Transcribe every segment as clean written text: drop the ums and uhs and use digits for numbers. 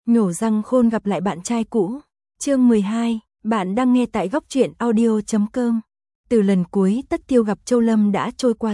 Nhổ răng khôn gặp lại bạn trai cũ. Chương 12, bạn đang nghe tại góc truyện audio.com. Từ lần cuối Tất Tiêu gặp Châu Lâm đã trôi qua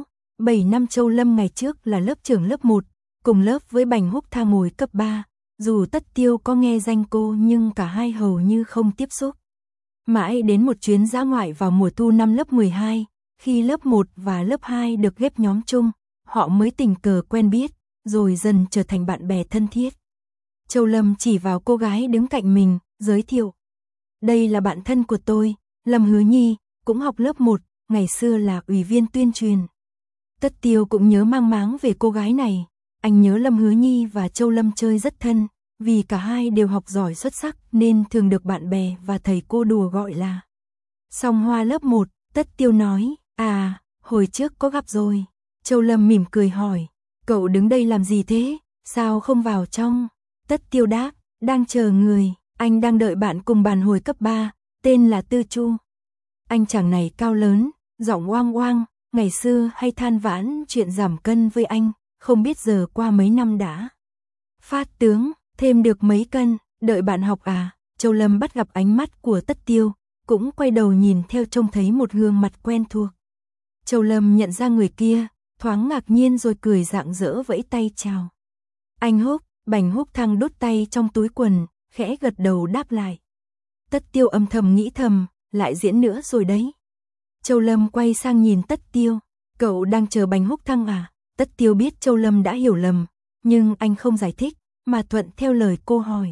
7 năm. Châu Lâm ngày trước là lớp trưởng lớp 1, cùng lớp với Bành Húc Thang ngồi cấp 3. Dù Tất Tiêu có nghe danh cô nhưng cả hai hầu như không tiếp xúc. Mãi đến một chuyến dã ngoại vào mùa thu năm lớp 12, khi lớp 1 và lớp 2 được ghép nhóm chung, họ mới tình cờ quen biết, rồi dần trở thành bạn bè thân thiết. Châu Lâm chỉ vào cô gái đứng cạnh mình, giới thiệu. Đây là bạn thân của tôi, Lâm Hứa Nhi, cũng học lớp 1, ngày xưa là ủy viên tuyên truyền. Tất Tiêu cũng nhớ mang máng về cô gái này, anh nhớ Lâm Hứa Nhi và Châu Lâm chơi rất thân, vì cả hai đều học giỏi xuất sắc nên thường được bạn bè và thầy cô đùa gọi là Song Hoa lớp 1. Tất Tiêu nói, hồi trước có gặp rồi. Châu Lâm mỉm cười hỏi, cậu đứng đây làm gì thế, sao không vào trong? Tất Tiêu đáp, đang chờ người, anh đang đợi bạn cùng bàn hồi cấp 3, tên là Tư Chu. Anh chàng này cao lớn, giọng oang oang, ngày xưa hay than vãn chuyện giảm cân với anh, không biết giờ qua mấy năm đã phát tướng, thêm được mấy cân, đợi bạn học à? Châu Lâm bắt gặp ánh mắt của Tất Tiêu, cũng quay đầu nhìn theo trông thấy một gương mặt quen thuộc. Châu Lâm nhận ra người kia, thoáng ngạc nhiên rồi cười rạng rỡ vẫy tay chào. Anh Húc. Bành Húc Thang đút tay trong túi quần, khẽ gật đầu đáp lại. Tất Tiêu âm thầm nghĩ thầm, lại diễn nữa rồi đấy. Châu Lâm quay sang nhìn Tất Tiêu, cậu đang chờ Bành Húc Thang à? Tất Tiêu biết Châu Lâm đã hiểu lầm, nhưng anh không giải thích, mà thuận theo lời cô hỏi.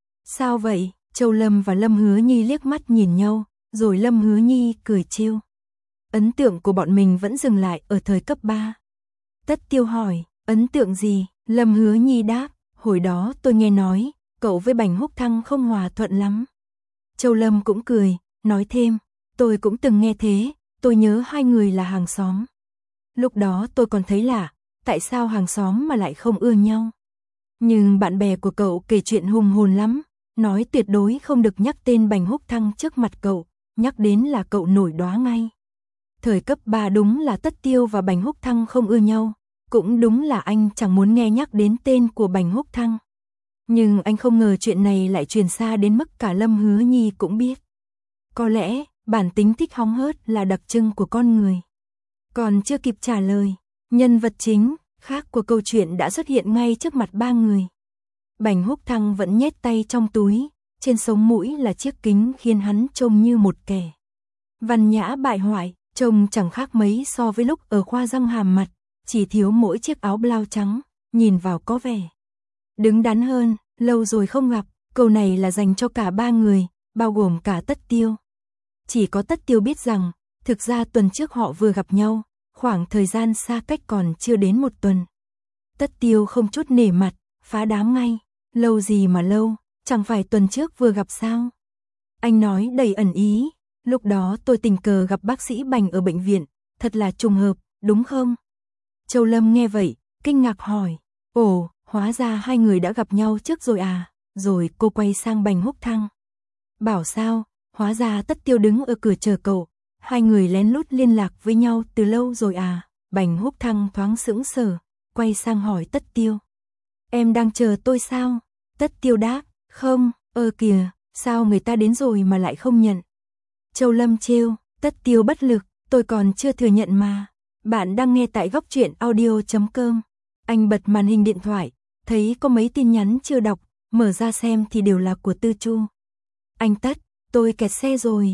Sao vậy? Châu Lâm và Lâm Hứa Nhi liếc mắt nhìn nhau, rồi Lâm Hứa Nhi cười trêu. Ấn tượng của bọn mình vẫn dừng lại ở thời cấp 3. Tất Tiêu hỏi, ấn tượng gì? Lâm Hứa Nhi đáp, hồi đó tôi nghe nói, cậu với Bành Húc Thang không hòa thuận lắm. Châu Lâm cũng cười, nói thêm, tôi cũng từng nghe thế, tôi nhớ hai người là hàng xóm. Lúc đó tôi còn thấy lạ, tại sao hàng xóm mà lại không ưa nhau. Nhưng bạn bè của cậu kể chuyện hùng hồn lắm, nói tuyệt đối không được nhắc tên Bành Húc Thang trước mặt cậu, nhắc đến là cậu nổi đoá ngay. Thời cấp 3 đúng là Tất Tiêu và Bành Húc Thang không ưa nhau. Cũng đúng là anh chẳng muốn nghe nhắc đến tên của Bành Húc Thang. Nhưng anh không ngờ chuyện này lại truyền xa đến mức cả Lâm Hứa Nhi cũng biết. Có lẽ, bản tính thích hóng hớt là đặc trưng của con người. Còn chưa kịp trả lời, nhân vật chính khác của câu chuyện đã xuất hiện ngay trước mặt ba người. Bành Húc Thang vẫn nhét tay trong túi, trên sống mũi là chiếc kính khiến hắn trông như một kẻ văn nhã bại hoại, trông chẳng khác mấy so với lúc ở khoa răng hàm mặt. Chỉ thiếu mỗi chiếc áo blau trắng, nhìn vào có vẻ đứng đắn hơn. Lâu rồi không gặp, câu này là dành cho cả ba người, bao gồm cả Tất Tiêu. Chỉ có Tất Tiêu biết rằng, thực ra tuần trước họ vừa gặp nhau, khoảng thời gian xa cách còn chưa đến một tuần. Tất Tiêu không chút nể mặt, phá đám ngay, lâu gì mà lâu, chẳng phải tuần trước vừa gặp sao? Anh nói đầy ẩn ý, lúc đó tôi tình cờ gặp bác sĩ Bành ở bệnh viện, thật là trùng hợp, đúng không? Châu Lâm nghe vậy, kinh ngạc hỏi, ồ, hóa ra hai người đã gặp nhau trước rồi à? Rồi cô quay sang Bành Húc Thang. Bảo sao, hóa ra Tất Tiêu đứng ở cửa chờ cậu, hai người lén lút liên lạc với nhau từ lâu rồi à? Bành Húc Thang thoáng sững sờ, quay sang hỏi Tất Tiêu. Em đang chờ tôi sao? Tất Tiêu đáp, không, kìa, sao người ta đến rồi mà lại không nhận? Châu Lâm trêu, Tất Tiêu bất lực, tôi còn chưa thừa nhận mà. Bạn đang nghe tại góc truyện audio.com. Anh bật màn hình điện thoại, thấy có mấy tin nhắn chưa đọc, mở ra xem thì đều là của Tư Chu. Anh Tất, tôi kẹt xe rồi.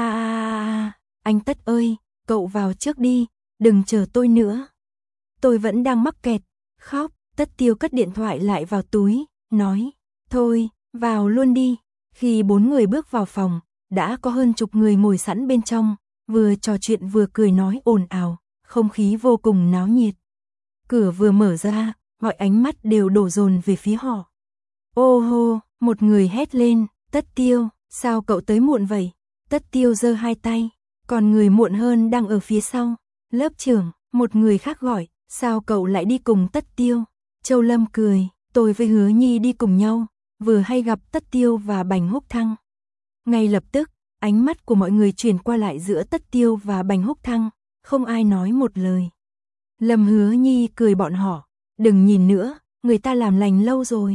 Anh Tất ơi, cậu vào trước đi, đừng chờ tôi nữa. Tôi vẫn đang mắc kẹt, khóc. Tất Tiêu cất điện thoại lại vào túi, nói, thôi, vào luôn đi. Khi bốn người bước vào phòng, đã có hơn chục người ngồi sẵn bên trong, vừa trò chuyện vừa cười nói ồn ào. Không khí vô cùng náo nhiệt. Cửa vừa mở ra, mọi ánh mắt đều đổ dồn về phía họ. Ô hô, một người hét lên, Tất Tiêu, sao cậu tới muộn vậy? Tất Tiêu giơ hai tay, còn người muộn hơn đang ở phía sau. Lớp trưởng, một người khác gọi, sao cậu lại đi cùng Tất Tiêu? Châu Lâm cười, tôi với Hứa Nhi đi cùng nhau, vừa hay gặp Tất Tiêu và Bành Húc Thang. Ngay lập tức, ánh mắt của mọi người chuyển qua lại giữa Tất Tiêu và Bành Húc Thang. Không ai nói một lời. Lâm Hứa Nhi cười bọn họ, đừng nhìn nữa, người ta làm lành lâu rồi.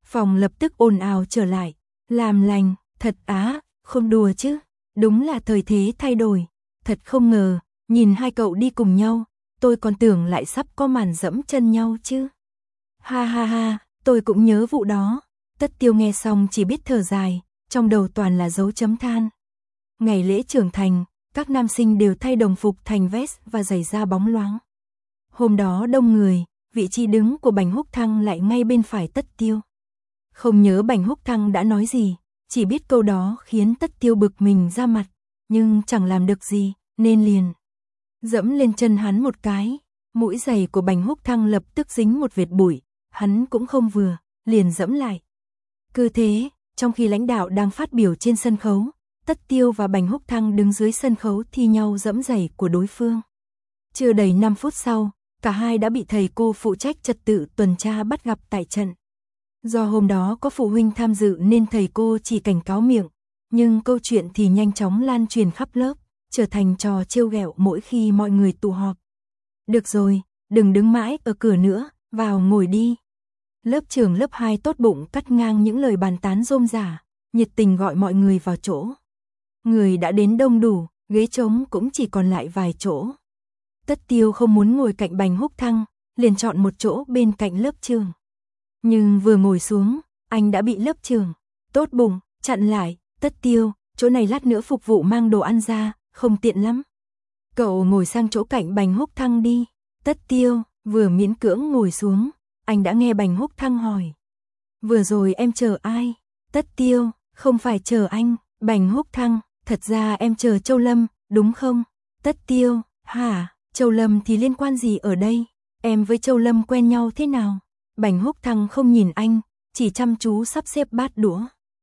Phòng lập tức ồn ào trở lại. Làm lành, thật á, không đùa chứ. Đúng là thời thế thay đổi. Thật không ngờ, nhìn hai cậu đi cùng nhau, tôi còn tưởng lại sắp có màn dẫm chân nhau chứ. Ha ha ha, tôi cũng nhớ vụ đó. Tất Tiêu nghe xong chỉ biết thở dài, trong đầu toàn là dấu chấm than. Ngày lễ trưởng thành, các nam sinh đều thay đồng phục thành vest và giày da bóng loáng. Hôm đó đông người, vị trí đứng của Bành Húc Thăng lại ngay bên phải Tất Tiêu. Không nhớ Bành Húc Thăng đã nói gì, chỉ biết câu đó khiến Tất Tiêu bực mình ra mặt, nhưng chẳng làm được gì, nên liền dẫm lên chân hắn một cái. Mũi giày của Bành Húc Thăng lập tức dính một vệt bụi, hắn cũng không vừa, liền dẫm lại. Cứ thế, trong khi lãnh đạo đang phát biểu trên sân khấu, Tất Tiêu và Bành Húc Thăng đứng dưới sân khấu thi nhau dẫm giày của đối phương. Chưa đầy 5 phút sau, cả hai đã bị thầy cô phụ trách trật tự tuần tra bắt gặp tại trận. Do hôm đó có phụ huynh tham dự nên thầy cô chỉ cảnh cáo miệng, nhưng câu chuyện thì nhanh chóng lan truyền khắp lớp, trở thành trò trêu ghẹo mỗi khi mọi người tụ họp. Được rồi, đừng đứng mãi ở cửa nữa, vào ngồi đi. Lớp trưởng lớp 2 tốt bụng cắt ngang những lời bàn tán rôm rả, nhiệt tình gọi mọi người vào chỗ. Người đã đến đông đủ, ghế trống cũng chỉ còn lại vài chỗ. Tất Tiêu không muốn ngồi cạnh Bành Húc Thăng, liền chọn một chỗ bên cạnh lớp trưởng. Nhưng vừa ngồi xuống, anh đã bị lớp trưởng tốt bụng chặn lại. Tất Tiêu, chỗ này lát nữa phục vụ mang đồ ăn ra, không tiện lắm. Cậu ngồi sang chỗ cạnh Bành Húc Thăng đi. Tất Tiêu vừa miễn cưỡng ngồi xuống, anh đã nghe Bành Húc Thăng hỏi. Vừa rồi em chờ ai? Tất Tiêu, không phải chờ anh. Bành Húc Thăng, thật ra em chờ Châu Lâm, đúng không? Tất Tiêu, hả? Châu Lâm thì liên quan gì ở đây? Em với Châu Lâm quen nhau thế nào? Bành Húc Thăng không nhìn anh, chỉ chăm chú sắp xếp bát đũa.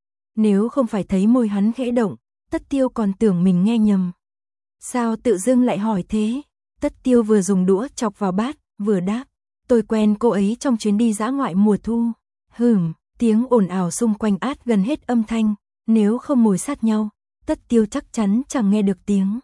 Nếu không phải thấy môi hắn khẽ động, Tất Tiêu còn tưởng mình nghe nhầm. Sao tự dưng lại hỏi thế? Tất Tiêu vừa dùng đũa chọc vào bát, vừa đáp. Tôi quen cô ấy trong chuyến đi dã ngoại mùa thu. Tiếng ồn ào xung quanh át gần hết âm thanh, nếu không ngồi sát nhau, Tất Tiêu chắc chắn chẳng nghe được tiếng.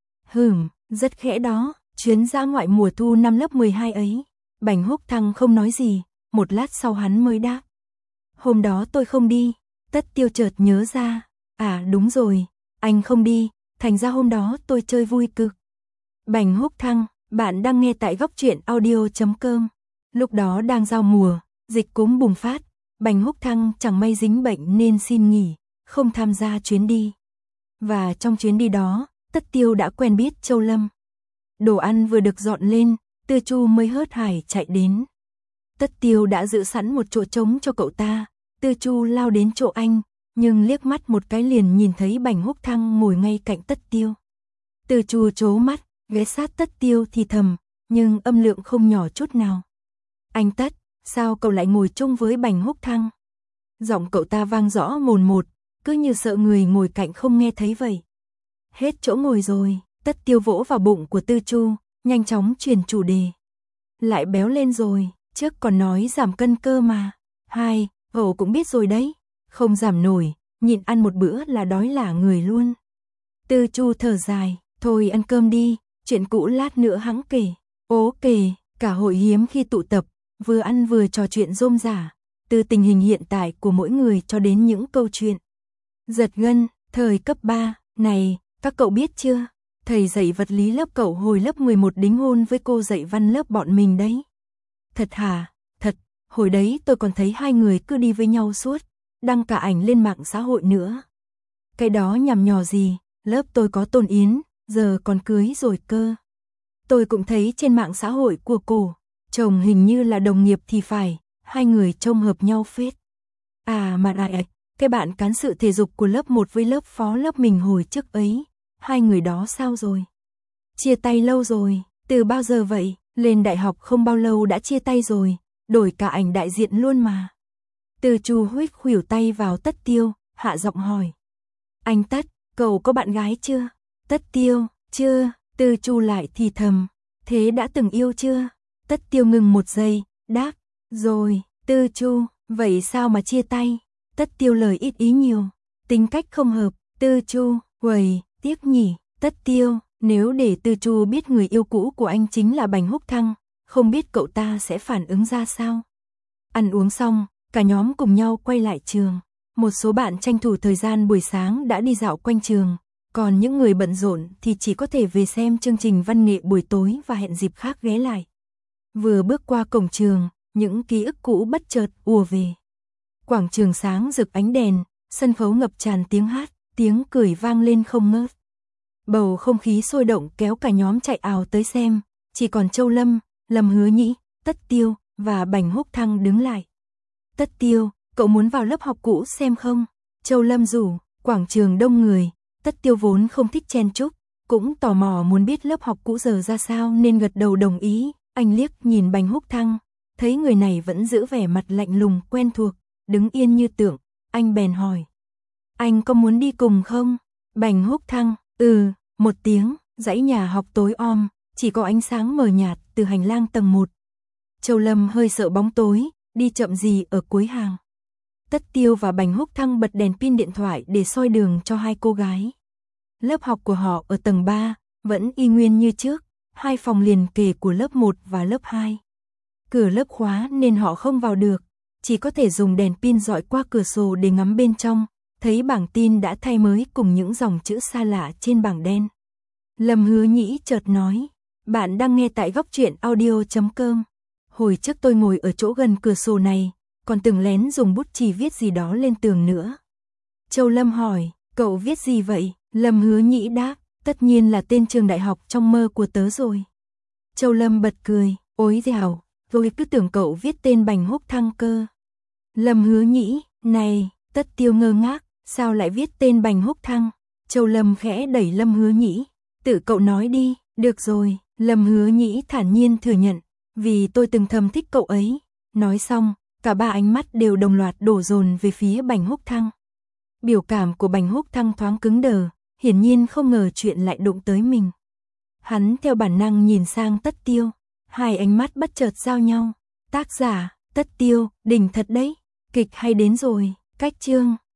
Rất khẽ đó, chuyến dã ngoại mùa thu năm lớp 12 ấy. Bành Húc Thăng không nói gì, một lát sau hắn mới đáp. Hôm đó tôi không đi. Tất Tiêu chợt nhớ ra. À đúng rồi, anh không đi, thành ra hôm đó tôi chơi vui cực. Bành Húc Thăng, bạn đang nghe tại góc truyện audio.com. Lúc đó đang giao mùa, dịch cúm bùng phát. Bành Húc Thăng chẳng may dính bệnh nên xin nghỉ, không tham gia chuyến đi. Và trong chuyến đi đó, Tất Tiêu đã quen biết Châu Lâm. Đồ ăn vừa được dọn lên, Tư Chu mới hớt hải chạy đến. Tất Tiêu đã giữ sẵn một chỗ trống cho cậu ta. Tư Chu lao đến chỗ anh, nhưng liếc mắt một cái liền nhìn thấy Bành Húc Thăng ngồi ngay cạnh Tất Tiêu. Tư Chu trố mắt, ghé sát Tất Tiêu thì thầm, nhưng âm lượng không nhỏ chút nào. Anh Tất, sao cậu lại ngồi chung với Bành Húc Thăng? Giọng cậu ta vang rõ mồn một, cứ như sợ người ngồi cạnh không nghe thấy vậy. Hết chỗ ngồi rồi, Tất Tiêu vỗ vào bụng của Tư Chu, nhanh chóng chuyển chủ đề. Lại béo lên rồi, trước còn nói giảm cân cơ mà. Cậu cũng biết rồi đấy, không giảm nổi, nhịn ăn một bữa là đói lả người luôn. Tư Chu thở dài, thôi ăn cơm đi, chuyện cũ lát nữa hẵng kể. Kể, cả hội hiếm khi tụ tập, vừa ăn vừa trò chuyện rôm rả, từ tình hình hiện tại của mỗi người cho đến những câu chuyện giật gân, thời cấp 3, này, các cậu biết chưa? Thầy dạy vật lý lớp cậu hồi lớp 11 đính hôn với cô dạy văn lớp bọn mình đấy. Thật hả? Thật, hồi đấy tôi còn thấy hai người cứ đi với nhau suốt, đăng cả ảnh lên mạng xã hội nữa. Cái đó nhằm nhò gì, lớp tôi có Tôn Yến, giờ còn cưới rồi cơ. Tôi cũng thấy trên mạng xã hội của cô, chồng hình như là đồng nghiệp thì phải, hai người trông hợp nhau phết. À mà cái bạn cán sự thể dục của lớp 1 với lớp phó lớp mình hồi trước ấy, hai người đó sao rồi? Chia tay lâu rồi, từ bao giờ vậy? Lên đại học không bao lâu đã chia tay rồi, đổi cả ảnh đại diện luôn mà. Tư Chu huých khuỷu tay vào Tất Tiêu, hạ giọng hỏi. Anh Tất, cậu có bạn gái chưa? Tất Tiêu, chưa. Tư Chu lại thì thầm, thế đã từng yêu chưa? Tất Tiêu ngừng một giây, đáp, rồi. Tư Chu, vậy sao mà chia tay? Tất Tiêu lời ít ý nhiều, tính cách không hợp. Tư Chu, tiếc nhỉ. Tất Tiêu, nếu để Tư Chu biết người yêu cũ của anh chính là Bành Húc Thăng, không biết cậu ta sẽ phản ứng ra sao? Ăn uống xong, cả nhóm cùng nhau quay lại trường. Một số bạn tranh thủ thời gian buổi sáng đã đi dạo quanh trường, còn những người bận rộn thì chỉ có thể về xem chương trình văn nghệ buổi tối và hẹn dịp khác ghé lại. Vừa bước qua cổng trường, những ký ức cũ bất chợt ùa về. Quảng trường sáng rực ánh đèn, sân khấu ngập tràn tiếng hát, tiếng cười vang lên không ngớt. Bầu không khí sôi động kéo cả nhóm chạy ào tới xem, chỉ còn Châu Lâm, Lâm Hứa Nhĩ, Tất Tiêu và Bành Húc Thăng đứng lại. Tất Tiêu, cậu muốn vào lớp học cũ xem không? Châu Lâm rủ. Quảng trường đông người, Tất Tiêu vốn không thích chen chúc, cũng tò mò muốn biết lớp học cũ giờ ra sao nên gật đầu đồng ý. Anh liếc nhìn Bành Húc Thăng, thấy người này vẫn giữ vẻ mặt lạnh lùng quen thuộc, đứng yên như tượng, anh bèn hỏi. Anh có muốn đi cùng không? Bành Húc Thăng, một tiếng, dãy nhà học tối om, chỉ có ánh sáng mờ nhạt từ hành lang tầng 1. Châu Lâm hơi sợ bóng tối, đi chậm gì ở cuối hàng. Tất Tiêu và Bành Húc Thăng bật đèn pin điện thoại để soi đường cho hai cô gái. Lớp học của họ ở tầng 3, vẫn y nguyên như trước, hai phòng liền kề của lớp 1 và lớp 2. Cửa lớp khóa nên họ không vào được, chỉ có thể dùng đèn pin dọi qua cửa sổ để ngắm bên trong, thấy bảng tin đã thay mới cùng những dòng chữ xa lạ trên bảng đen. Lâm Hứa Nhĩ chợt nói, bạn đang nghe tại góc truyện audio.com. Hồi trước tôi ngồi ở chỗ gần cửa sổ này, còn từng lén dùng bút chì viết gì đó lên tường nữa. Châu Lâm hỏi, cậu viết gì vậy? Lâm Hứa Nhĩ đáp, tất nhiên là tên trường đại học trong mơ của tớ rồi. Châu Lâm bật cười, ối dào, tôi cứ tưởng cậu viết tên Bành Húc Thăng cơ. Lâm Hứa Nhĩ, này, Tất Tiêu ngơ ngác, sao lại viết tên Bành Húc Thăng? Châu Lâm khẽ đẩy Lâm Hứa Nhĩ, tự cậu nói đi. Được rồi, Lâm Hứa Nhĩ thản nhiên thừa nhận, vì tôi từng thầm thích cậu ấy. Nói xong, cả ba ánh mắt đều đồng loạt đổ dồn về phía Bành Húc Thăng. Biểu cảm của Bành Húc Thăng thoáng cứng đờ, hiển nhiên không ngờ chuyện lại đụng tới mình. Hắn theo bản năng nhìn sang Tất Tiêu, hai ánh mắt bất chợt giao nhau. Tác giả, Tất Tiêu, đỉnh thật đấy, kịch hay đến rồi, cách chương.